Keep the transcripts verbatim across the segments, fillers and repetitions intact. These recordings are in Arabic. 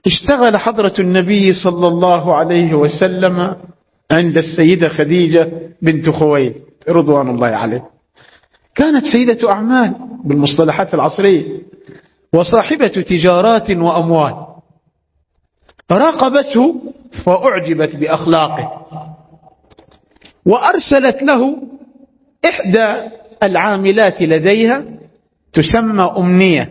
اشتغل حضرة النبي صلى الله عليه وسلم عند السيدة خديجة بنت خويلد رضوان الله عليه. كانت سيدة أعمال بالمصطلحات العصرية وصاحبة تجارات وأموال. راقبته فأعجبت بأخلاقه وأرسلت له إحدى العاملات لديها تسمى أمنية.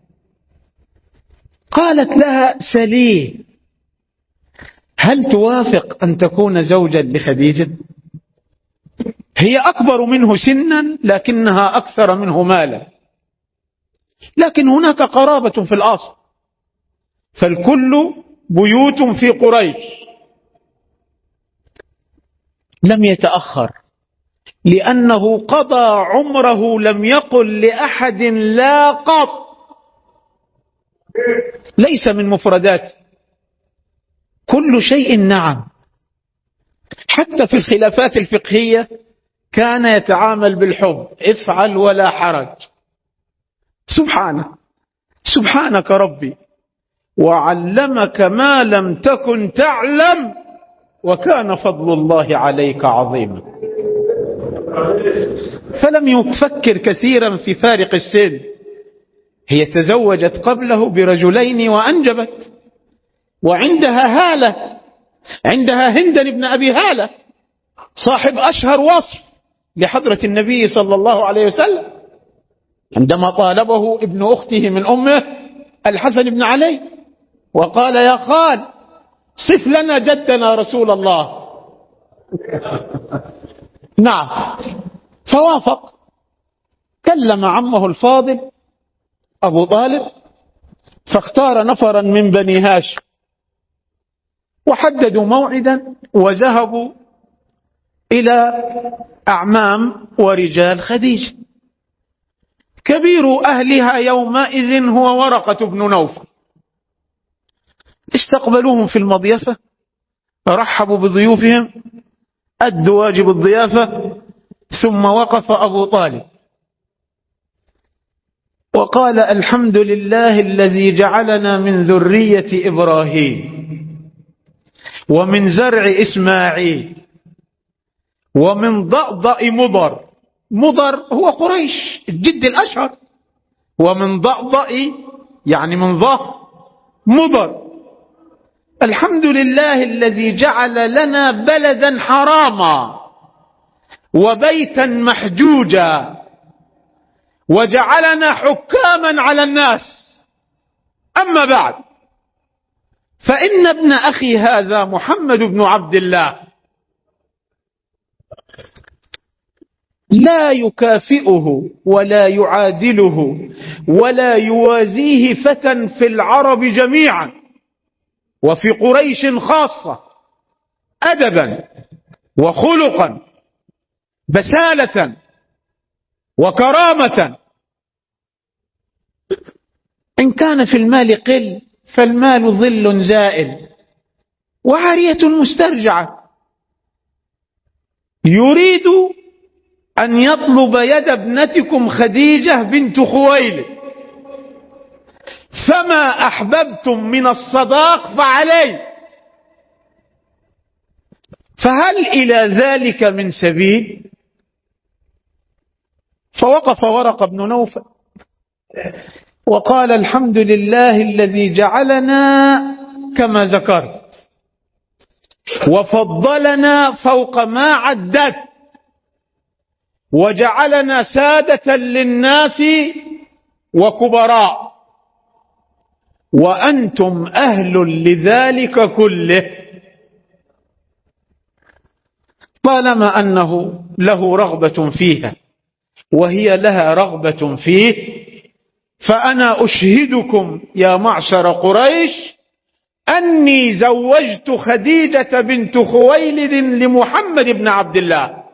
قالت لها: سليه، هل توافق أن تكون زوجا لخديجة؟ هي أكبر منه سنا لكنها أكثر منه مالا، لكن هناك قرابة في الأصل، فالكل بيوت في قريش. لم يتأخر لأنه قضى عمره لم يقل لأحد لا قط، ليس من مفرداته، كل شيء نعم. حتى في الخلافات الفقهية كان يتعامل بالحب، افعل ولا حرج. سبحانه سبحانك ربي وعلمك ما لم تكن تعلم وكان فضل الله عليك عظيما. فلم يفكر كثيرا في فارق السن. هي تزوجت قبله برجلين وأنجبت، وعندها هالة، عندها هندن ابن أبي هالة صاحب أشهر وصف لحضرة النبي صلى الله عليه وسلم عندما طالبه ابن أخته من أمه الحسن بن علي وقال: يا خال صف لنا جدنا رسول الله. نعم، فوافق. كلم عمه الفاضل أبو طالب فاختار نفرا من بني هاشم وحددوا موعدا وذهبوا إلى أعمام ورجال خديجة. كبير أهلها يومئذ هو ورقة بن نوفل. استقبلوهم في المضيفة، رحبوا بضيوفهم، أدوا واجب الضيافة، ثم وقف أبو طالب وقال: الحمد لله الذي جعلنا من ذرية إبراهيم ومن زرع إسماعيل ومن ضأضأ مضر. مضر هو قريش الجد الأشهر، ومن ضأضأ يعني من ظهر مضر. الحمد لله الذي جعل لنا بلدا حراما وبيتا محجوجا وجعلنا حكاما على الناس. أما بعد، فإن ابن أخي هذا محمد بن عبد الله لا يكافئه ولا يعادله ولا يوازيه فتى في العرب جميعا وفي قريش خاصة، أدبا وخلقا، بسالة وكرامة. إن كان في المال قل فالمال ظل زائل وعارية مسترجعة. يريد أن يطلب يد ابنتكم خديجة بنت خويلد، فما أحببتم من الصداق فعليه، فهل إلى ذلك من سبيل؟ فوقف ورقة بن نوفل وقال: الحمد لله الذي جعلنا كما ذكرت وفضلنا فوق ما عدت وجعلنا سادة للناس وكبراء، وأنتم أهل لذلك كله. طالما أنه له رغبة فيها وهي لها رغبة فيه، فأنا أشهدكم يا معشر قريش أني زوجت خديجة بنت خويلد لمحمد بن عبد الله.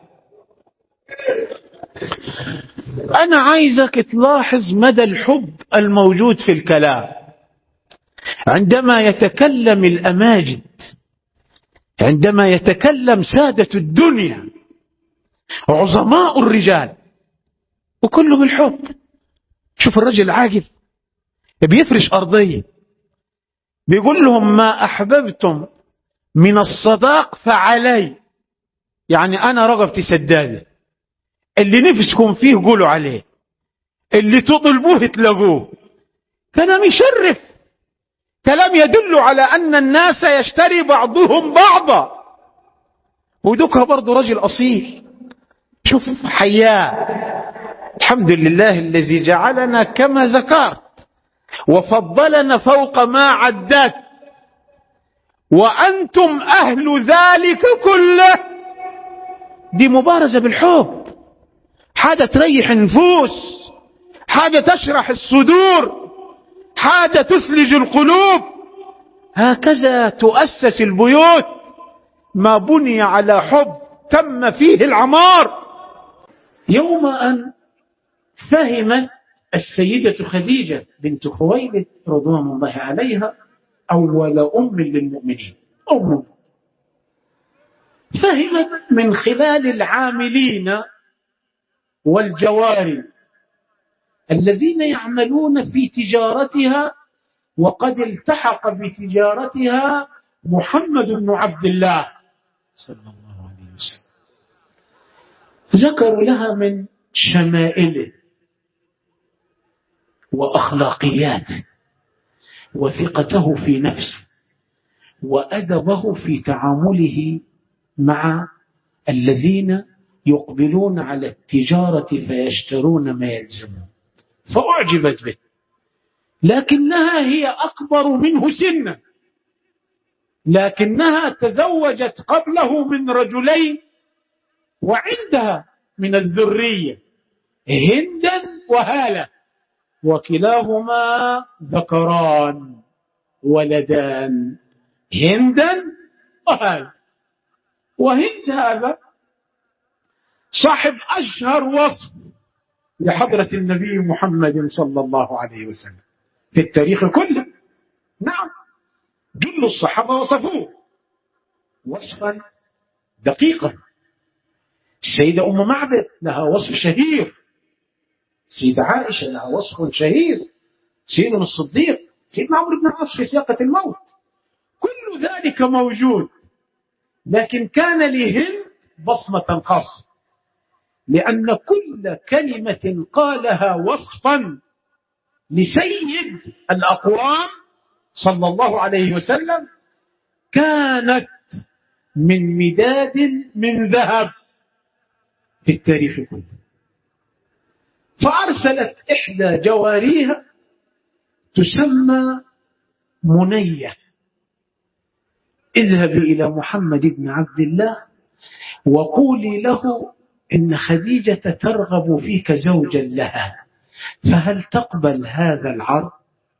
أنا عايزك تلاحظ مدى الحب الموجود في الكلام. عندما يتكلم الأماجد، عندما يتكلم سادة الدنيا، عظماء الرجال، وكله بالحب. شوف الرجل العاقل بيفرش أرضية، بيقول لهم ما أحببتم من الصداق فعلي، يعني أنا رغبتي سداني، اللي نفسكم فيه قولوا عليه، اللي تطلبوه تلاقوه. كلام يشرف، كلام يدل على أن الناس يشتري بعضهم بعضا. ودكها برضو رجل أصيل، شوف حياة. الحمد لله الذي جعلنا كما ذكرت وفضلنا فوق ما عدت، وأنتم أهل ذلك كله. دي مبارزة بالحب، حاجة تريح النفوس، حاجة تشرح الصدور، حاجة تثلج القلوب. هكذا تؤسس البيوت، ما بني على حب تم فيه العمار. يوم أن فهمت السيدة خديجة بنت خويلد رضوان الله عليها، أول أم للمؤمنين، أم فهمت من خلال العاملين والجواري الذين يعملون في تجارتها، وقد التحق بتجارتها محمد بن عبد الله صلى الله عليه وسلم. ذكروا لها من شمائله وأخلاقياته وثقته في نفسه وأدبه في تعامله مع الذين يقبلون على التجارة فيشترون ما يلزمون، فأعجبت به، لكنها هي أكبر منه سنا، لكنها تزوجت قبله من رجلين وعندها من الذرية هندا وهالة، وكلاهما ذكران ولدان، هندا وهالة. وهند هذا صاحب أشهر وصف لحضرة النبي محمد صلى الله عليه وسلم في التاريخ كله. نعم، جل الصحابة وصفوه وصفا دقيقا. السيدة أم معبد لها وصف شهير، سيدة عائشة لها وصف شهير، سيدنا الصديق، سيدنا عمرو بن العاص في سياقة الموت، كل ذلك موجود. لكن كان لهند بصمة خاصة، لأن كل كلمة قالها وصفا لسيد الأقوام صلى الله عليه وسلم كانت من مداد من ذهب في التاريخ كله. فأرسلت إحدى جواريها تسمى منية، اذهبي إلى محمد بن عبد الله وقولي له إن خديجة ترغب فيك زوجا لها، فهل تقبل هذا العرض؟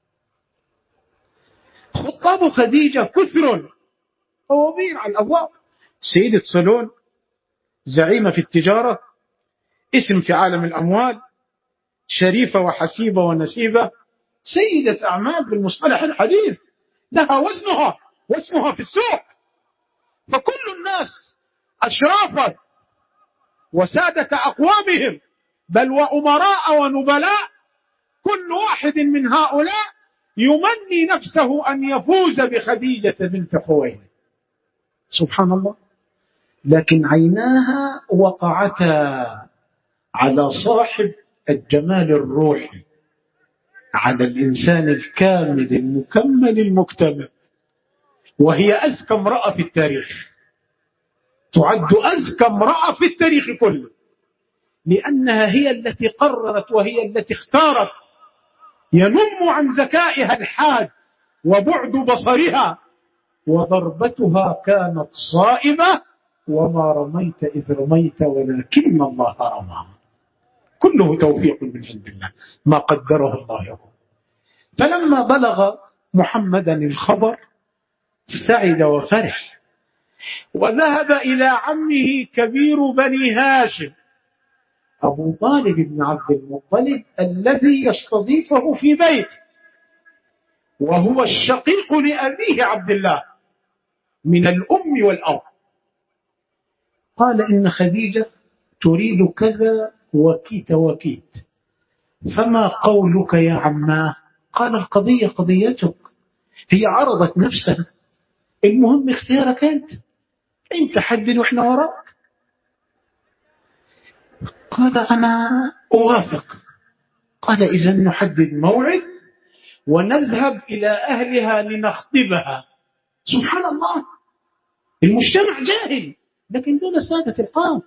خطاب خديجة كثر طوابير على الأبواب. سيدة صالون، زعيمة في التجارة، اسم في عالم الأموال، شريفة وحسيبة ونسيبة، سيدة أعمال بالمصطلح الحديث، لها وزنها واسمها في السوق. فكل الناس أشرافا وسادة أقوامهم بل وأمراء ونبلاء، كل واحد من هؤلاء يمني نفسه أن يفوز بخديجة بنت خويلد. سبحان الله. لكن عيناها وقعتا على صاحب الجمال الروحي، على الإنسان الكامل المكمل المكتمل، وهي أزكى امرأة في التاريخ، تعد أزكى امرأة في التاريخ كله، لأنها هي التي قررت وهي التي اختارت. ينم عن ذكائها الحاد وبعد بصرها، وضربتها كانت صائبة، وما رميت إذ رميت ولكن الله رمى. كله توفيق من عند الله، ما قدره الله له. فلما بلغ محمدا الخبر سعد وفرح، وذهب إلى عمه كبير بني هاشم أبو طالب بن عبد المطلب الذي يستضيفه في بيته، وهو الشقيق لأبيه عبد الله من الأم والأب. قال إن خديجة تريد كذا وكيت وكيت، فما قولك يا عماه؟ قال القضية قضيتك، هي عرضت نفسها، المهم اختيارك أنت، أنت حدد وإحنا وراك. قال أنا أوافق. قال إذن نحدد موعد ونذهب إلى أهلها لنخطبها. سبحان الله، المجتمع جاهل، لكن دون سادة القوم.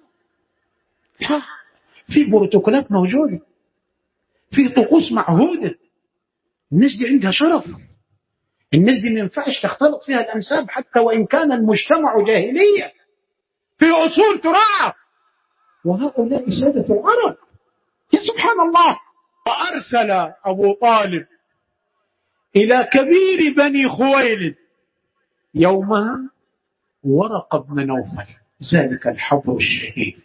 في بروتوكولات موجودة، في طقوس معهودة، الناس دي عندها شرف، الناس دي ما ينفعش تختلط فيها الأنساب حتى وإن كان المجتمع جاهلية، في أصول تراعى، وهؤلاء سادة العرب. يا سبحان الله. وأرسل أبو طالب إلى كبير بني خويلد يومها ورقة بن نوفل، ذلك الحبر الشهيد.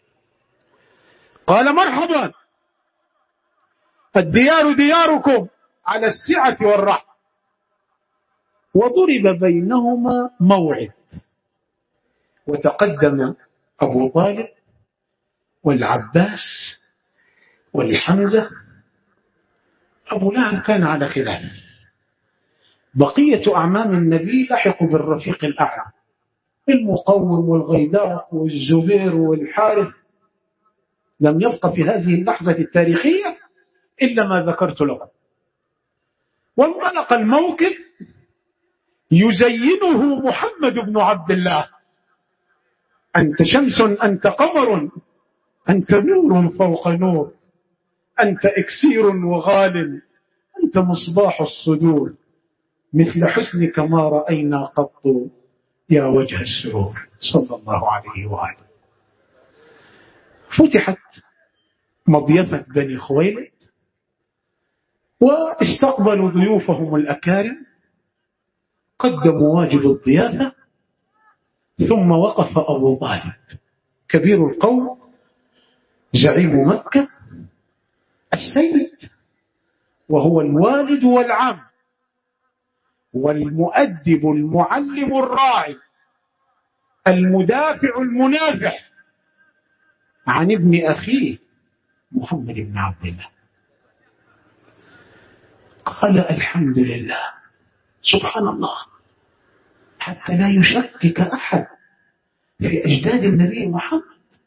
قال مرحبا، الديار دياركم على السعة والرحمة. وضرب بينهما موعد، وتقدم أبو طالب والعباس والحمزة. أبو لهب كان على خلاف، بقية أعمام النبي لحقوا بالرفيق الأعلى، المقوم والغيداء والزبير والحارث. لم يبق في هذه اللحظة التاريخية إلا ما ذكرت لكم. وانطلق الموكب يزينه محمد بن عبد الله: أنت شمس، أنت قمر، أنت نور فوق نور، أنت إكسير وغال، أنت مصباح الصدور، مثل حسنك ما رأينا قط يا وجه السرور، صلى الله عليه وآله. فتحت مضيفة بني خويلد واستقبلوا ضيوفهم الأكارم، قدموا واجب الضيافة، ثم وقف أبو طالب كبير القوم، زعيم مكة، السيد، وهو الوالد والعم والمؤدب المعلم الراعي المدافع المنافح عن ابن أخيه محمد بن عبد الله. قال الحمد لله. سبحان الله، حتى لا يشكك أحد في أجداد النبي محمد.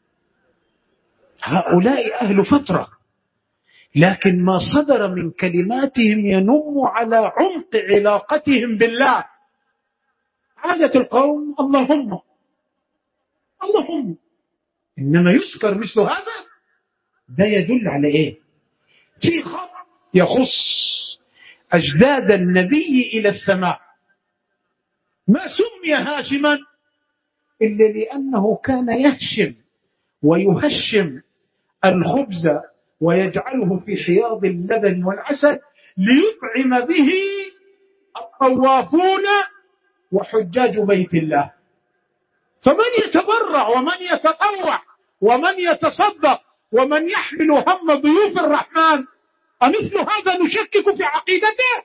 هؤلاء أهل فترة، لكن ما صدر من كلماتهم ينم على عمق علاقتهم بالله. عادة القوم اللهم اللهم، إنما يذكر مثل هذا، ده يدل على إيه؟ في خط يخص أجداد النبي إلى السماء. ما سمي هاشما إلا لأنه كان يهشم ويهشم الخبز ويجعله في حياض اللبن والعسل ليطعم به الطوافون وحجاج بيت الله. فمن يتبرع ومن يتطوع ومن يتصدق ومن يحمل هم ضيوف الرحمن، أمثل هذا نشكك في عقيدته؟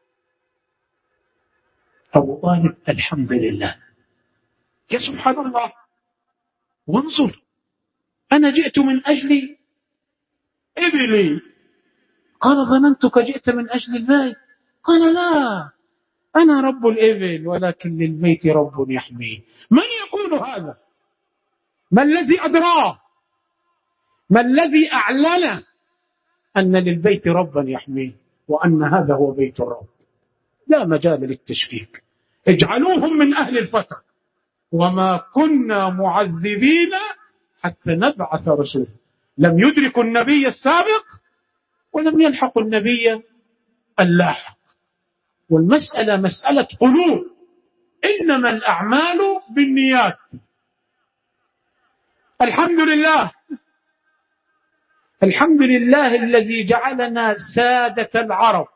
أبو طالب الحمد لله. يا سبحان الله، وانظر، أنا جئت من أجل إبلي. قال ظننتك جئت من أجل البيت. قال لا، أنا رب الإبل ولكن للبيت رب يحميه. من يقول هذا؟ ما الذي أدراه؟ ما الذي أعلن أن للبيت ربا يحميه وأن هذا هو بيت الرب؟ لا مجال للتشكيك. اجعلوهم من أهل الفترة. وما كنا معذبين حتى نبعث رسولا. لم يدركوا النبي السابق ولم يلحقوا النبي اللاحق. والمسألة مسألة قلوب، إنما الأعمال بالنيات. الحمد لله، الحمد لله الذي جعلنا سادة العرب،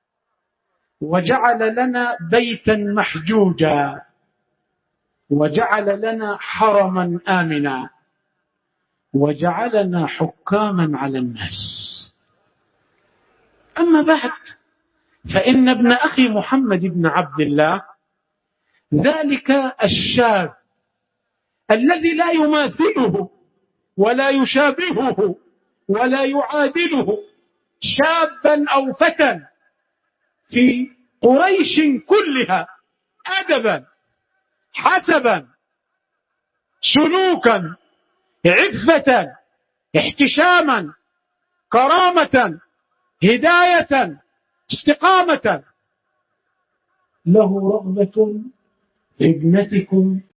وجعل لنا بيتا محجوجا، وجعل لنا حرما آمنا، وجعلنا حكاما على الناس. أما بعد، فإن ابن أخي محمد بن عبد الله ذلك الشاب الذي لا يماثله ولا يشابهه ولا يعادله شابا أو فتى في قريش كلها أدبا حسبا سلوكا عفة احتشاما كرامة هداية استقامة له رغبة في ابنتكم